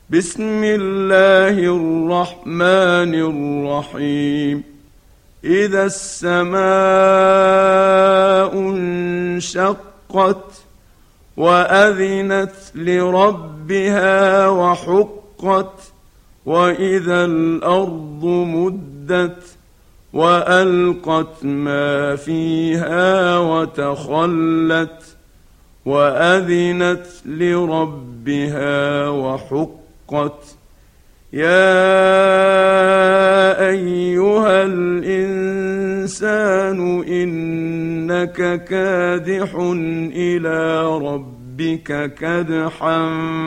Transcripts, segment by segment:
بسم الله الرحمن الرحيم إذا السماء انشقت وأذنت لربها وحقت وإذا الأرض مدت وألقت ما فيها وتخلت وأذنت لربها وحقت يا أيها الإنسان إنك كادح إلى ربك كدحا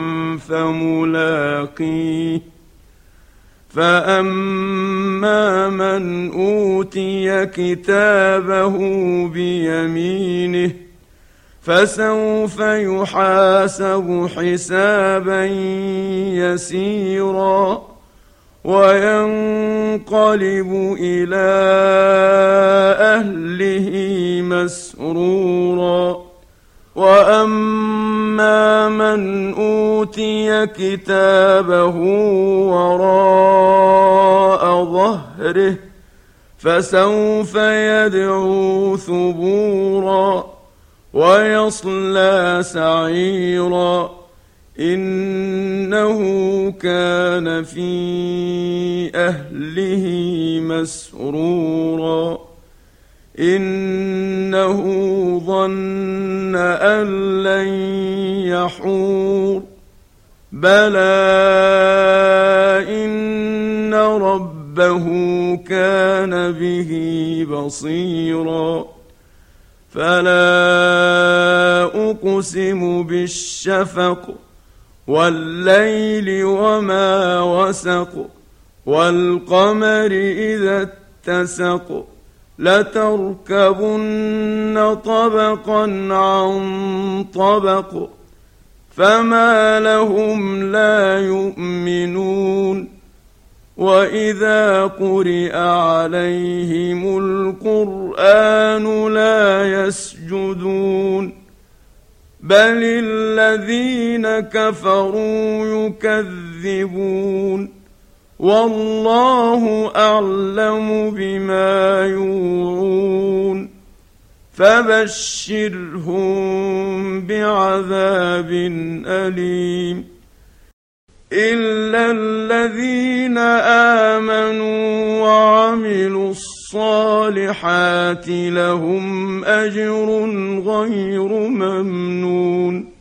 فملاقيه فأما من أوتي كتابه بيمينه فسوف يحاسب حسابا يسيرا وينقلب إلى أهله مسرورا وأما من أوتي كتابه وراء ظهره فسوف يدعو ثبورا ويصلى سعيرا إنه كان في أهله مسرورا إنه ظن أن لن يحور بلى إن ربه كان به بصيرا فلا أقسم بالشفق والليل وما وسق والقمر إذا اتسق لتركبن طبقا عن طبق فما لهم لا يؤمنون وإذا قرئ عليهم القرآن لا يسجدون بل الذين كفروا يكذبون والله أعلم بما يوعون فبشرهم بعذاب أليم إلا الذين آمنوا وعملوا الصالحات لهم أجر غير ممنون